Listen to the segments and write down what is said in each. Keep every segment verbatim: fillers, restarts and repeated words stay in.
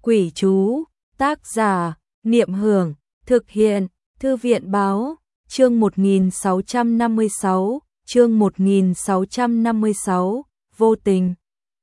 Quỷ chú, tác giả, Niệm Hưởng, thực hiện, Thư viện báo, chương một nghìn sáu trăm năm mươi sáu, chương một nghìn sáu trăm năm mươi sáu, vô tình.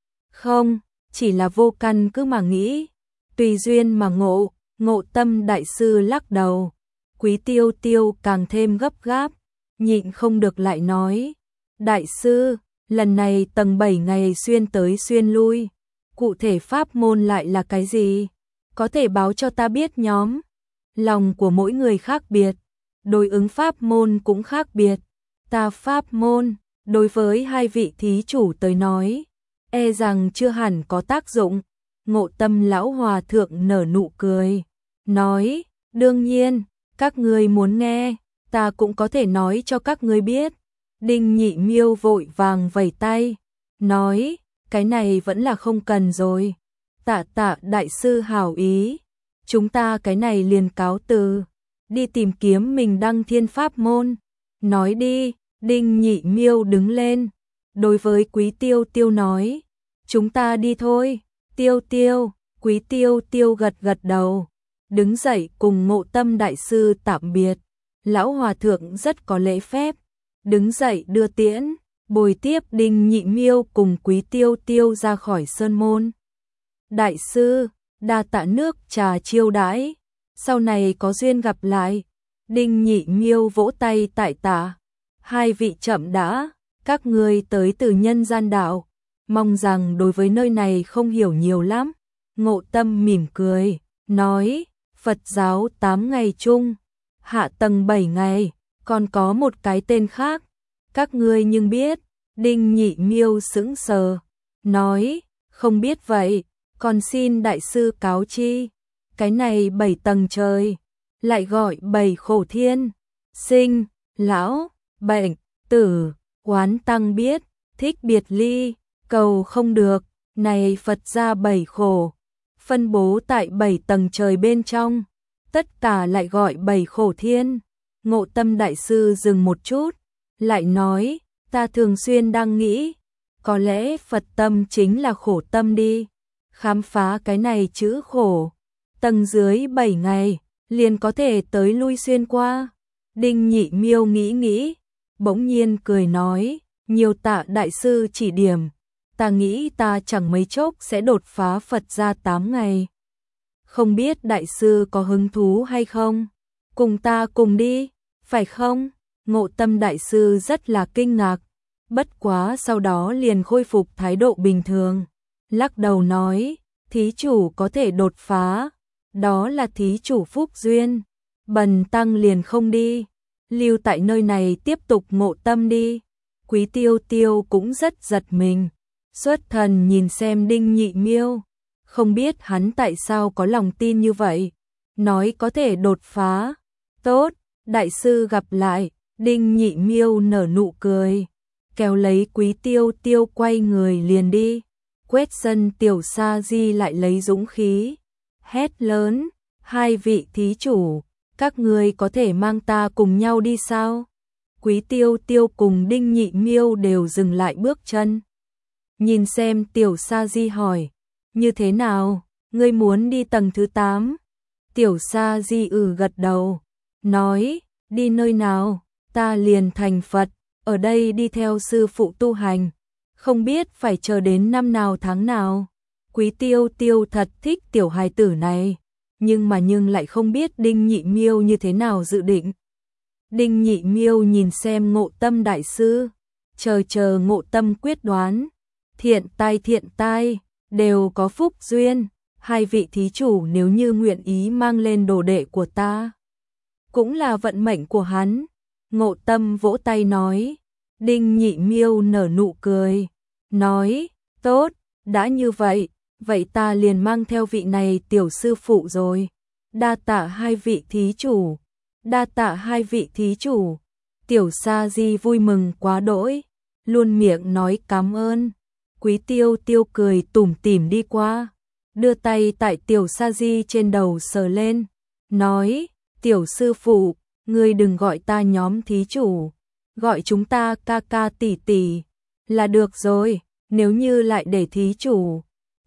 Không, chỉ là vô căn cứ mà nghĩ, tùy duyên mà ngộ, Ngộ Tâm đại sư lắc đầu. Quý Tiêu Tiêu càng thêm gấp gáp, nhịn không được lại nói, đại sư, lần này tầng bảy ngày xuyên tới xuyên lui, cụ thể pháp môn lại là cái gì? Có thể báo cho ta biết nhóm. Lòng của mỗi người khác biệt, đối ứng pháp môn cũng khác biệt. Ta pháp môn, đối với hai vị thí chủ tới nói, e rằng chưa hẳn có tác dụng. Ngộ Tâm lão hòa thượng nở nụ cười, nói, đương nhiên, các ngươi muốn nghe, ta cũng có thể nói cho các ngươi biết. Đinh Nhị Miêu vội vàng vẩy tay, nói, cái này vẫn là không cần rồi. Tạ tạ đại sư hảo ý, chúng ta cái này liền cáo từ, đi tìm kiếm mình đăng thiên pháp môn. Nói đi, Đinh Nhị Miêu đứng lên, đối với Quý Tiêu Tiêu nói, chúng ta đi thôi. Tiêu Tiêu, Quý Tiêu Tiêu gật gật đầu, đứng dậy cùng Ngộ Tâm đại sư tạm biệt. Lão hòa thượng rất có lễ phép, đứng dậy đưa tiễn, bồi tiếp Đinh Nhị Miêu cùng Quý Tiêu Tiêu ra khỏi sơn môn. Đại sư, đa tạ nước trà chiêu đãi, sau này có duyên gặp lại. Đinh Nhị Miêu vỗ tay tại tạ, hai vị chậm đã, các ngươi tới từ nhân gian đạo, mong rằng đối với nơi này không hiểu nhiều lắm. Ngộ Tâm mỉm cười, nói, Phật giáo tám ngày chung, hạ tầng bảy ngày, còn có một cái tên khác, các ngươi nhưng biết. Đinh Nhị Miêu sững sờ, nói, không biết vậy, còn xin đại sư cáo chi. Cái này bảy tầng trời, lại gọi bảy khổ thiên, sinh, lão, bệnh, tử, oán tăng biết, thích biệt ly, cầu không được, này Phật gia bảy khổ, phân bố tại bảy tầng trời bên trong, tất cả lại gọi bảy khổ thiên. Ngộ Tâm đại sư dừng một chút, lại nói, ta thường xuyên đang nghĩ, có lẽ Phật tâm chính là khổ tâm đi. Khám phá cái này chữ khổ, tầng dưới bảy ngày, liền có thể tới lui xuyên qua. Đinh Nhị Miêu nghĩ nghĩ, bỗng nhiên cười nói, nhiều tạ đại sư chỉ điểm, ta nghĩ ta chẳng mấy chốc sẽ đột phá Phật gia tám ngày. Không biết đại sư có hứng thú hay không? Cùng ta cùng đi, phải không? Ngộ Tâm đại sư rất là kinh ngạc, bất quá sau đó liền khôi phục thái độ bình thường, lắc đầu nói, thí chủ có thể đột phá, đó là thí chủ phúc duyên, bần tăng liền không đi, lưu tại nơi này tiếp tục Ngộ Tâm đi. Quý Tiêu Tiêu cũng rất giật mình, xuất thần nhìn xem Đinh Nhị Miêu, không biết hắn tại sao có lòng tin như vậy, nói có thể đột phá. Tốt, đại sư gặp lại. Đinh Nhị Miêu nở nụ cười, kéo lấy Quý Tiêu Tiêu quay người liền đi. Quét sân Tiểu Sa Di lại lấy dũng khí, hét lớn, hai vị thí chủ, các ngươi có thể mang ta cùng nhau đi sao? Quý Tiêu Tiêu cùng Đinh Nhị Miêu đều dừng lại bước chân. Nhìn xem Tiểu Sa Di hỏi, như thế nào, ngươi muốn đi tầng thứ tám? Tiểu Sa Di ừ gật đầu, nói, đi nơi nào? Ta liền thành Phật, ở đây đi theo sư phụ tu hành, không biết phải chờ đến năm nào tháng nào. Quý Tiêu Tiêu thật thích tiểu hài tử này, nhưng mà nhưng lại không biết Đinh Nhị Miêu như thế nào dự định. Đinh Nhị Miêu nhìn xem Ngộ Tâm đại sư, chờ chờ Ngộ Tâm quyết đoán, thiện tai thiện tai, đều có phúc duyên, hai vị thí chủ nếu như nguyện ý mang lên đồ đệ của ta, cũng là vận mệnh của hắn. Ngộ Tâm vỗ tay nói, Đinh Nhị Miêu nở nụ cười, nói, tốt, đã như vậy, vậy ta liền mang theo vị này tiểu sư phụ rồi. Đa tạ hai vị thí chủ, đa tạ hai vị thí chủ. Tiểu Sa Di vui mừng quá đỗi, luôn miệng nói cảm ơn. Quý Tiêu Tiêu cười tủm tỉm đi qua, đưa tay tại Tiểu Sa Di trên đầu sờ lên, nói, tiểu sư phụ, ngươi đừng gọi ta nhóm thí chủ, gọi chúng ta ca ca tỷ tỷ là được rồi, nếu như lại để thí chủ,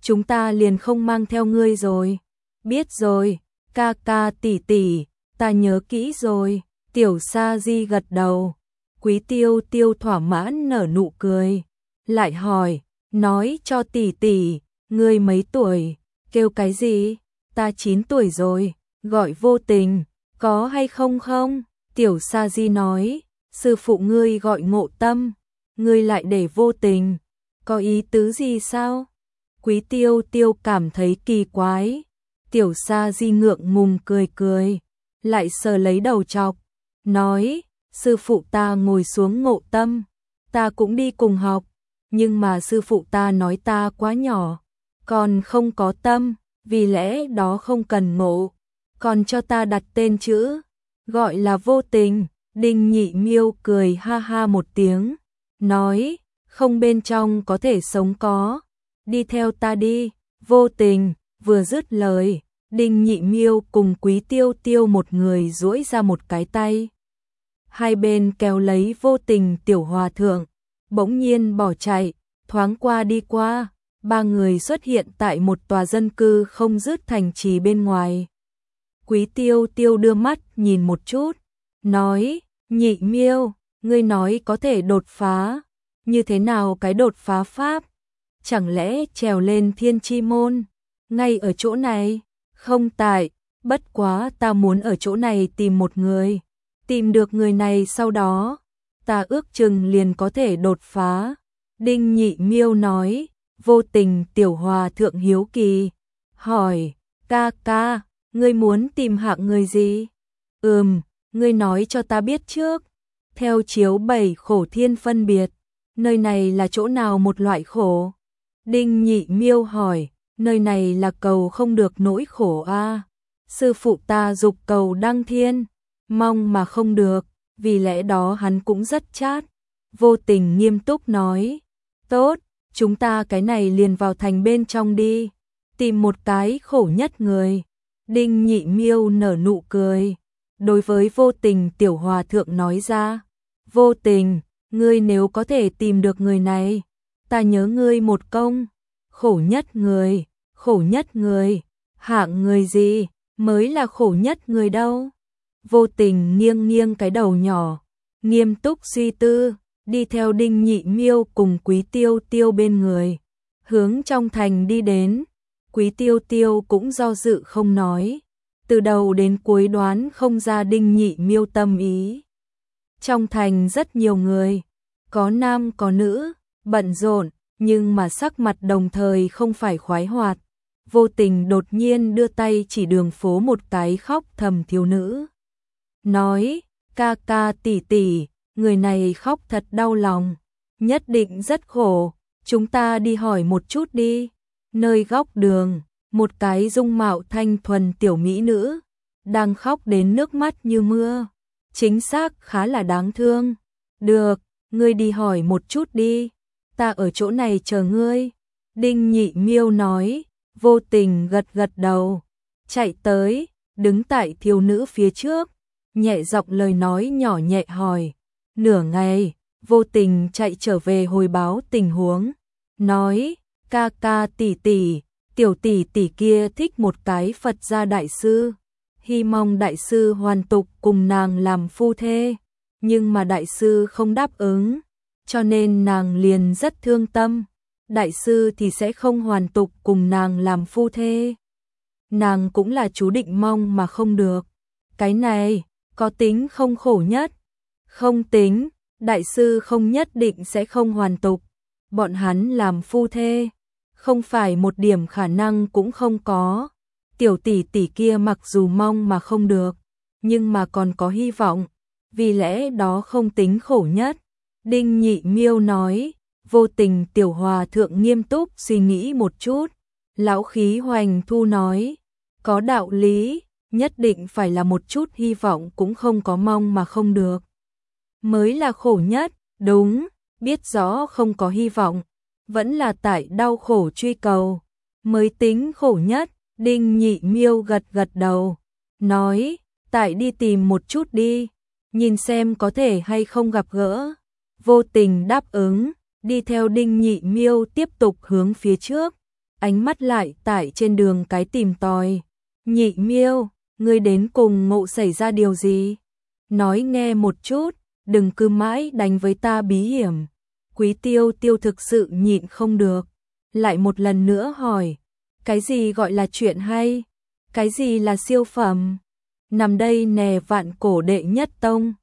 chúng ta liền không mang theo ngươi rồi. Biết rồi, ca ca tỷ tỷ, ta nhớ kỹ rồi. Tiểu Sa Di gật đầu. Quý Tiêu Tiêu thỏa mãn nở nụ cười, lại hỏi, nói cho tỷ tỷ, ngươi mấy tuổi? Kêu cái gì? Ta chín tuổi rồi, gọi Vô Tình, có hay không không? Tiểu Sa Di nói, sư phụ ngươi gọi Ngộ Tâm, ngươi lại để Vô Tình, có ý tứ gì sao? Quý Tiêu Tiêu cảm thấy kỳ quái. Tiểu Sa Di ngượng ngùng cười cười, lại sờ lấy đầu chọc, nói, sư phụ ta ngồi xuống Ngộ Tâm, ta cũng đi cùng học, nhưng mà sư phụ ta nói ta quá nhỏ, còn không có tâm, vì lẽ đó không cần ngộ, còn cho ta đặt tên chữ, gọi là Vô Tình. Đinh Nhị Miêu cười ha ha một tiếng, nói, không bên trong có thể sống có, đi theo ta đi. Vô Tình vừa dứt lời, Đinh Nhị Miêu cùng Quý Tiêu Tiêu một người duỗi ra một cái tay, hai bên kéo lấy Vô Tình tiểu hòa thượng, bỗng nhiên bỏ chạy, thoáng qua đi qua, ba người xuất hiện tại một tòa dân cư không dứt thành trì bên ngoài. Quý Tiêu Tiêu đưa mắt nhìn một chút, nói, Nhị Miêu, ngươi nói có thể đột phá, như thế nào cái đột phá pháp? Chẳng lẽ trèo lên Thiên Chi Môn, ngay ở chỗ này? Không tại, bất quá ta muốn ở chỗ này tìm một người, tìm được người này sau đó, ta ước chừng liền có thể đột phá. Đinh Nhị Miêu nói. Vô Tình tiểu hòa thượng hiếu kỳ, hỏi, ca ca, ngươi muốn tìm hạng người gì? Ừm, ngươi nói cho ta biết trước. Theo chiếu bảy khổ thiên phân biệt, nơi này là chỗ nào một loại khổ? Đinh Nhị Miêu hỏi, nơi này là cầu không được nỗi khổ a. À? Sư phụ ta dục cầu đăng thiên, mong mà không được, vì lẽ đó hắn cũng rất chát. Vô Tình nghiêm túc nói, tốt, chúng ta cái này liền vào thành bên trong đi, tìm một cái khổ nhất người. Đinh Nhị Miêu nở nụ cười, đối với Vô Tình tiểu hòa thượng nói ra, Vô Tình, ngươi nếu có thể tìm được người này, ta nhớ ngươi một công. Khổ nhất người, khổ nhất người, hạng người gì mới là khổ nhất người đâu? Vô Tình nghiêng nghiêng cái đầu nhỏ, nghiêm túc suy tư, đi theo Đinh Nhị Miêu cùng Quý Tiêu Tiêu bên người, hướng trong thành đi đến. Quý Tiêu Tiêu cũng do dự không nói, từ đầu đến cuối đoán không ra Đinh Nhị Miêu tâm ý. Trong thành rất nhiều người, có nam có nữ, bận rộn, nhưng mà sắc mặt đồng thời không phải khoái hoạt. Vô Tình đột nhiên đưa tay chỉ đường phố một cái khóc thầm thiếu nữ, nói, ca ca tỷ tỷ, người này khóc thật đau lòng, nhất định rất khổ, chúng ta đi hỏi một chút đi. Nơi góc đường, một cái dung mạo thanh thuần tiểu mỹ nữ, đang khóc đến nước mắt như mưa, chính xác khá là đáng thương. Được, ngươi đi hỏi một chút đi, ta ở chỗ này chờ ngươi. Đinh Nhị Miêu nói. Vô Tình gật gật đầu, chạy tới, đứng tại thiếu nữ phía trước, nhẹ giọng lời nói nhỏ nhẹ hỏi. Nửa ngày, Vô Tình chạy trở về hồi báo tình huống, nói, ca ca tỷ tỷ, tiểu tỷ tỷ kia thích một cái Phật gia đại sư, hy mong đại sư hoàn tục cùng nàng làm phu thê, nhưng mà đại sư không đáp ứng, cho nên nàng liền rất thương tâm, đại sư thì sẽ không hoàn tục cùng nàng làm phu thê. Nàng cũng là chú định mong mà không được. Cái này, có tính không khổ nhất? Không tính, đại sư không nhất định sẽ không hoàn tục, bọn hắn làm phu thê, không phải một điểm khả năng cũng không có. Tiểu tỷ tỷ kia mặc dù mong mà không được, nhưng mà còn có hy vọng, vì lẽ đó không tính khổ nhất. Đinh Nhị Miêu nói. Vô Tình tiểu hòa thượng nghiêm túc suy nghĩ một chút, lão khí hoành thu nói, có đạo lý, nhất định phải là một chút hy vọng cũng không có mong mà không được, mới là khổ nhất. Đúng, biết rõ không có hy vọng, vẫn là tại đau khổ truy cầu, mới tính khổ nhất. Đinh Nhị Miêu gật gật đầu, nói, tại đi tìm một chút đi, nhìn xem có thể hay không gặp gỡ. Vô Tình đáp ứng, đi theo Đinh Nhị Miêu tiếp tục hướng phía trước. ánh mắt lại tải trên đường cái tìm tòi. Nhị Miêu, ngươi đến cùng Ngộ xảy ra điều gì? Nói nghe một chút, đừng cứ mãi đánh với ta bí hiểm. Quý Tiêu Tiêu thực sự nhịn không được, lại một lần nữa hỏi, cái gì gọi là chuyện hay? Cái gì là siêu phẩm? Nằm đây nè vạn cổ đệ nhất tông.